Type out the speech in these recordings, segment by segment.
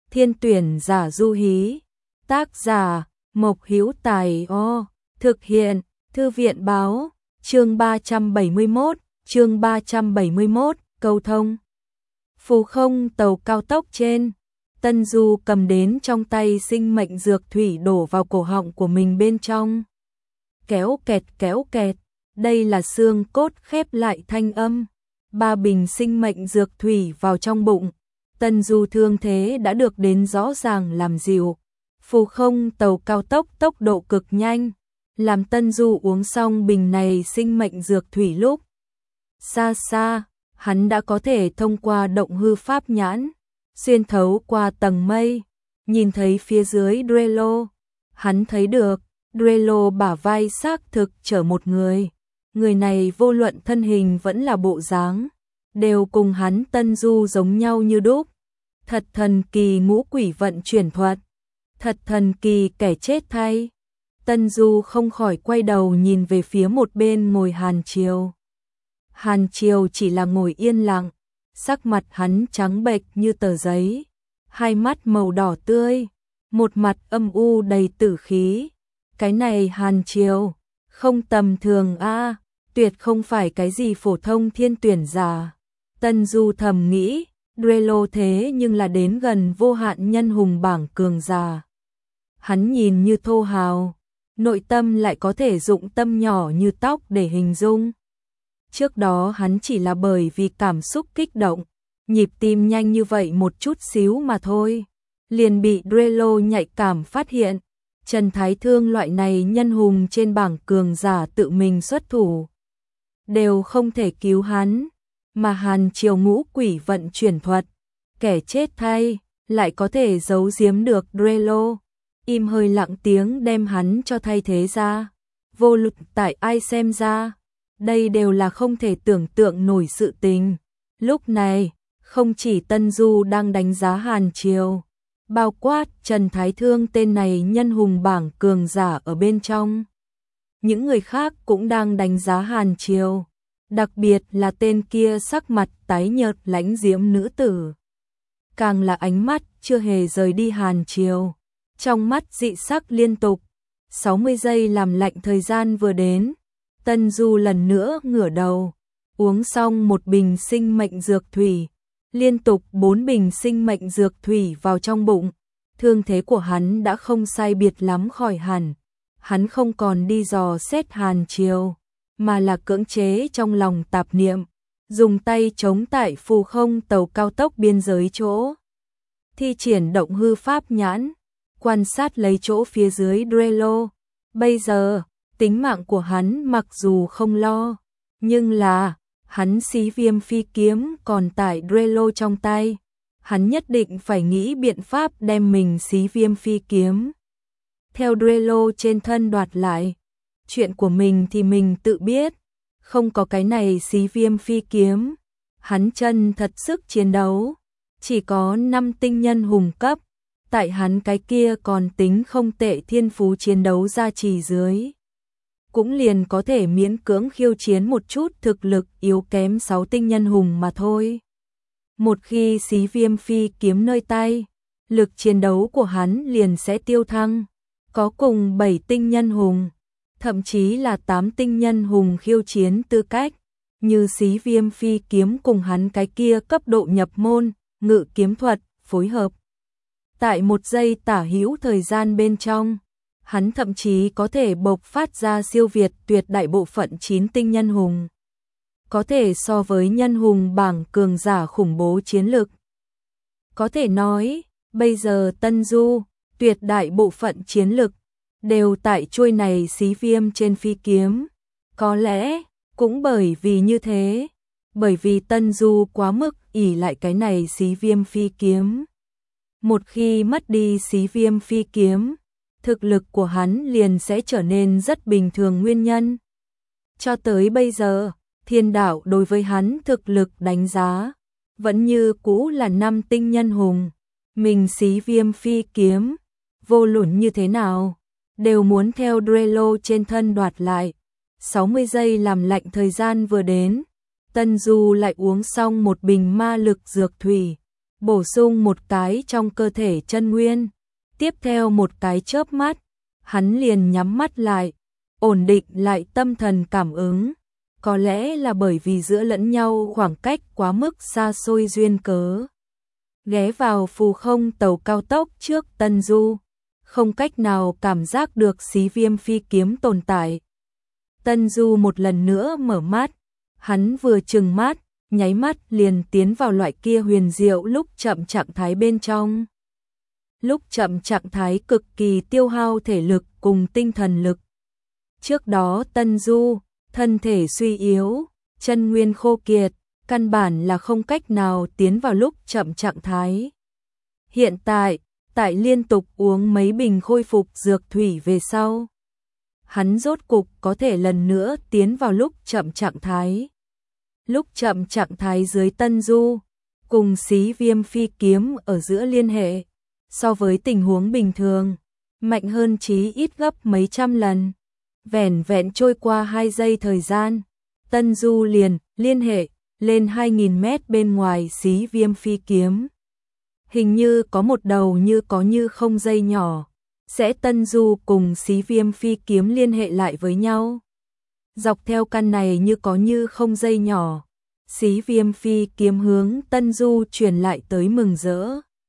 Thiên tuyển giả du hí. Tác giả Mộc Hữu Tài. Thực hiện Thư viện báo. Chương 371, cầu thông. Phù Không tàu cao tốc trên, Tân Du cầm đến trong tay sinh mệnh dược thủy đổ vào cổ họng của mình bên trong. Kéo kẹt, đây là xương cốt khép lại thanh âm. 3 bình sinh mệnh dược thủy vào trong bụng. Tân Du thương thế đã được đến rõ ràng làm dịu. Phù Không tàu cao tốc tốc độ cực nhanh, làm Tân Du uống xong bình này sinh mệnh dược thủy lúc xa xa, hắn đã có thể thông qua động hư pháp nhãn, xuyên thấu qua tầng mây, nhìn thấy phía dưới Drelo. Hắn thấy được, Drelo bả vai xác thực chở một người. Người này vô luận thân hình vẫn là bộ dáng, đều cùng hắn Tân Du giống nhau như đúc. Thật thần kỳ ngũ quỷ vận chuyển thuật, thật thần kỳ kẻ chết thay. Tân Du không khỏi quay đầu nhìn về phía một bên ngồi Hàn Triều. Hàn Triều chỉ là ngồi yên lặng, sắc mặt hắn trắng bệch như tờ giấy, hai mắt màu đỏ tươi, một mặt âm u đầy tử khí. Cái này Hàn Triều, không tầm thường a, tuyệt không phải cái gì phổ thông thiên tuyển giả. Tân Du thầm nghĩ, Drelo thế nhưng là đến gần vô hạn nhân hùng bảng cường giả. Hắn nhìn như thô hào, nội tâm lại có thể dụng tâm nhỏ như tóc để hình dung. Trước đó hắn chỉ là bởi vì cảm xúc kích động, nhịp tim nhanh như vậy một chút xíu mà thôi, liền bị Drelo nhạy cảm phát hiện. Trần Thái Thương loại này nhân hùng trên bảng cường giả tự mình xuất thủ, đều không thể cứu hắn, mà Hàn Triều ngũ quỷ vận chuyển thuật, kẻ chết thay, lại có thể giấu giếm được Drelo. Im hơi lặng tiếng đem hắn cho thay thế ra. Vô luận tại ai xem ra, đây đều là không thể tưởng tượng nổi sự tình. Lúc này, không chỉ Tân Du đang đánh giá Hàn Triều, bao quát Trần Thái Thương tên này nhân hùng bảng cường giả ở bên trong. Những người khác cũng đang đánh giá Hàn Triều, đặc biệt là tên kia sắc mặt tái nhợt lãnh diễm nữ tử. Càng là ánh mắt chưa hề rời đi Hàn Triều, trong mắt dị sắc liên tục. 60 giây làm lạnh thời gian vừa đến, Tân Du lần nữa ngửa đầu, uống xong một bình sinh mệnh dược thủy, liên tục 4 bình sinh mệnh dược thủy vào trong bụng. Thương thế của hắn đã không sai biệt lắm khỏi hẳn. Hắn không còn đi dò xét Hàn Triều, mà là cưỡng chế trong lòng tạp niệm, dùng tay chống tại Phù Không tàu cao tốc biên giới chỗ, thi triển động hư pháp nhãn, quan sát lấy chỗ phía dưới Drelo. Bây giờ, tính mạng của hắn mặc dù không lo, nhưng là, hắn xí viêm phi kiếm còn tại Drelo trong tay. Hắn nhất định phải nghĩ biện pháp đem mình xí viêm phi kiếm theo Drelo trên thân đoạt lại. Chuyện của mình thì mình tự biết, không có cái này xí viêm phi kiếm, hắn chân thật sức chiến đấu chỉ có 5 tinh nhân hùng cấp. Tại hắn cái kia còn tính không tệ thiên phú chiến đấu gia trì dưới, cũng liền có thể miễn cưỡng khiêu chiến một chút thực lực yếu kém 6 tinh nhân hùng mà thôi. Một khi xí viêm phi kiếm nơi tay, lực chiến đấu của hắn liền sẽ tiêu thăng, có cùng 7 tinh nhân hùng, thậm chí là 8 tinh nhân hùng khiêu chiến tư cách, như xí viêm phi kiếm cùng hắn cái kia cấp độ nhập môn, ngự kiếm thuật, phối hợp. Tại 1 giây tả hữu thời gian bên trong, hắn thậm chí có thể bộc phát ra siêu việt tuyệt đại bộ phận 9 tinh nhân hùng. Có thể so với nhân hùng bảng cường giả khủng bố chiến lực. Có thể nói, bây giờ Tân Du, tuyệt đại bộ phận chiến lực, đều tại chuôi này xí viêm trên phi kiếm. Có lẽ, cũng bởi vì như thế, bởi vì Tân Du quá mức ỷ lại cái này xí viêm phi kiếm. Một khi mất đi xí viêm phi kiếm, thực lực của hắn liền sẽ trở nên rất bình thường nguyên nhân. Cho tới bây giờ, thiên đạo đối với hắn thực lực đánh giá, vẫn như cũ là 5 tinh nhân hùng. Mình xí viêm phi kiếm, vô luận như thế nào, đều muốn theo Drelo trên thân đoạt lại. 60 giây làm lạnh thời gian vừa đến, Tân Du lại uống xong một bình ma lực dược thủy, bổ sung một cái trong cơ thể chân nguyên. Tiếp theo một cái chớp mắt, hắn liền nhắm mắt lại, ổn định lại tâm thần cảm ứng. Có lẽ là bởi vì giữa lẫn nhau khoảng cách quá mức xa xôi duyên cớ. Ghé vào phù không tàu cao tốc trước Tân Du, không cách nào cảm giác được Xí Viêm phi kiếm tồn tại. Tân Du một lần nữa mở mắt, hắn vừa trừng mắt, nháy mắt liền tiến vào loại kia huyền diệu lúc chậm trạng thái bên trong. Lúc chậm trạng thái cực kỳ tiêu hao thể lực cùng tinh thần lực. Trước đó Tân Du, thân thể suy yếu, chân nguyên khô kiệt, căn bản là không cách nào tiến vào lúc chậm trạng thái. Hiện tại, tại liên tục uống mấy bình khôi phục dược thủy về sau, hắn rốt cục có thể lần nữa tiến vào lúc chậm trạng thái. Lúc chậm trạng thái dưới Tân Du, cùng Xí Viêm phi kiếm ở giữa liên hệ, so với tình huống bình thường, mạnh hơn chí ít gấp mấy trăm lần. Vẻn vẹn trôi qua 2 giây thời gian, Tân Du liền liên hệ lên 2000 mét bên ngoài Xí Viêm phi kiếm. Hình như có một đầu như có như không dây nhỏ, sẽ Tân Du cùng Xí Viêm phi kiếm liên hệ lại với nhau. Dọc theo căn này như có như không dây nhỏ, Xí Viêm phi kiếm hướng Tân Du truyền lại tới mừng rỡ,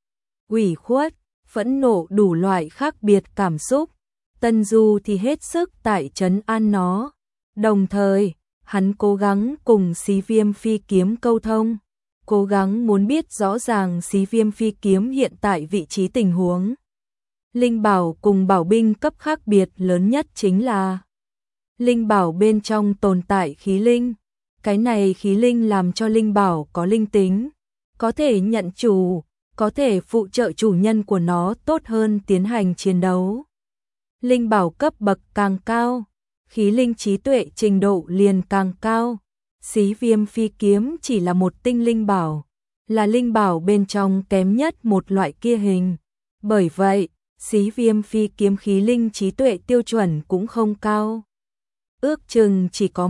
ủy khuất, phẫn nộ đủ loại khác biệt cảm xúc. Tân Du thì hết sức tại trấn an nó. Đồng thời, hắn cố gắng cùng Xí Viêm phi kiếm câu thông, cố gắng muốn biết rõ ràng Xí Viêm phi kiếm hiện tại vị trí tình huống. Linh bảo cùng bảo binh cấp khác biệt lớn nhất chính là linh bảo bên trong tồn tại khí linh. Cái này khí linh làm cho linh bảo có linh tính, có thể nhận chủ, có thể phụ trợ chủ nhân của nó tốt hơn tiến hành chiến đấu. Linh bảo cấp bậc càng cao, khí linh trí tuệ trình độ liền càng cao. Xí Viêm phi kiếm chỉ là một tinh linh bảo, là linh bảo bên trong kém nhất một loại kia hình. Bởi vậy, Xí Viêm phi kiếm khí linh trí tuệ tiêu chuẩn cũng không cao. Ước chừng chỉ có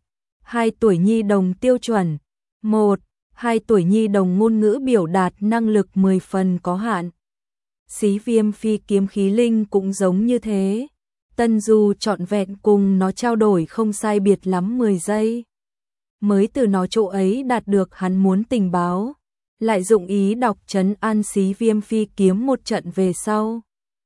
1-2 tuổi nhi đồng tiêu chuẩn, 1-2 tuổi nhi đồng ngôn ngữ biểu đạt năng lực 10 phần có hạn. Xí Viêm phi kiếm khí linh cũng giống như thế. Tân Du trọn vẹn cùng nó trao đổi không sai biệt lắm 10 giây. Mới từ nó chỗ ấy đạt được hắn muốn tình báo. Lại dụng ý đọc trấn an Xí Viêm phi kiếm một trận về sau.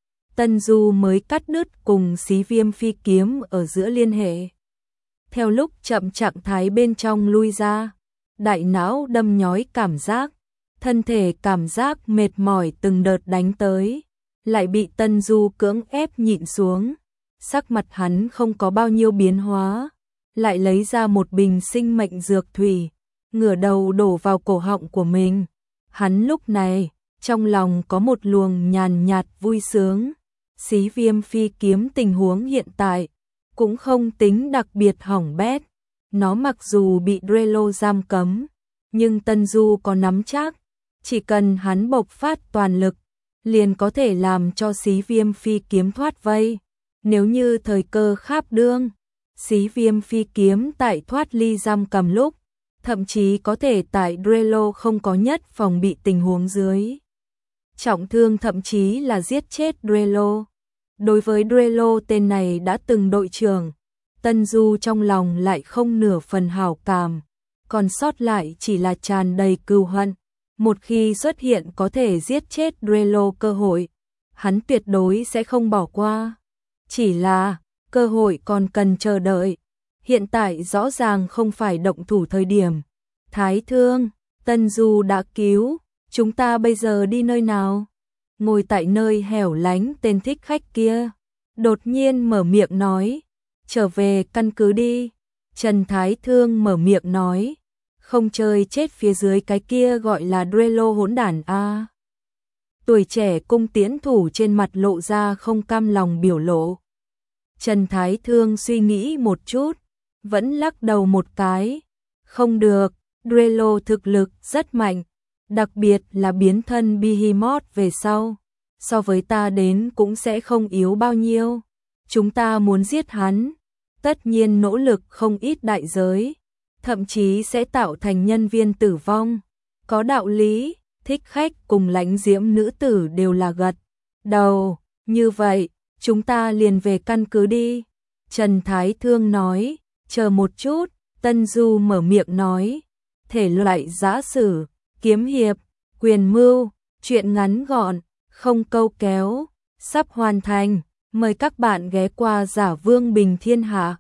Tân Du mới cắt đứt cùng Xí Viêm phi kiếm ở giữa liên hệ. Theo lúc chậm trạng thái bên trong lui ra, đại não đâm nhói cảm giác, thân thể cảm giác mệt mỏi từng đợt đánh tới, lại bị Tân Du cưỡng ép nhịn xuống. Sắc mặt hắn không có bao nhiêu biến hóa, lại lấy ra một bình sinh mệnh dược thủy, ngửa đầu đổ vào cổ họng của mình. Hắn lúc này, trong lòng có một luồng nhàn nhạt vui sướng. Xí Viêm phi kiếm tình huống hiện tại cũng không tính đặc biệt hỏng bét. Nó mặc dù bị Drelo giam cấm, nhưng Tân Du có nắm chắc, chỉ cần hắn bộc phát toàn lực, liền có thể làm cho Xí Viêm phi kiếm thoát vây. Nếu như thời cơ kháp đương, Xí Viêm phi kiếm tại thoát ly giam cầm lúc, thậm chí có thể tại Drelo không có nhất phòng bị tình huống dưới trọng thương, thậm chí là giết chết Drelo. Đối với Drelo tên này đã từng đội trưởng, Tân Du trong lòng lại không nửa phần hảo cảm, còn sót lại chỉ là tràn đầy cừu hận. Một khi xuất hiện có thể giết chết Drelo cơ hội, hắn tuyệt đối sẽ không bỏ qua. Chỉ là, cơ hội còn cần chờ đợi. Hiện tại rõ ràng không phải động thủ thời điểm. Thái Thương, Tân Du đã cứu, chúng ta bây giờ đi nơi nào? Ngồi tại nơi hẻo lánh tên thích khách kia đột nhiên mở miệng nói, trở về căn cứ đi. Trần Thái Thương mở miệng nói, không chơi chết phía dưới cái kia gọi là Drelo hỗn đản a. Tuổi trẻ cung tiễn thủ trên mặt lộ ra không cam lòng biểu lộ. Trần Thái Thương suy nghĩ một chút, vẫn lắc đầu một cái. Không được, Drelo thực lực rất mạnh, đặc biệt là biến thân Behemoth về sau. So với ta đến cũng sẽ không yếu bao nhiêu. Chúng ta muốn giết hắn, tất nhiên nỗ lực không ít đại giới, thậm chí sẽ tạo thành nhân viên tử vong. Có đạo lý, thích khách cùng lãnh diễm nữ tử đều là gật đầu. Như vậy, chúng ta liền về căn cứ đi. Trần Thái Thương nói, chờ một chút, Tân Du mở miệng nói, thể loại giã sử, kiếm hiệp, quyền mưu, truyện ngắn gọn, không câu kéo, sắp hoàn thành, mời các bạn ghé qua Giả Vương Bình Thiên Hạ.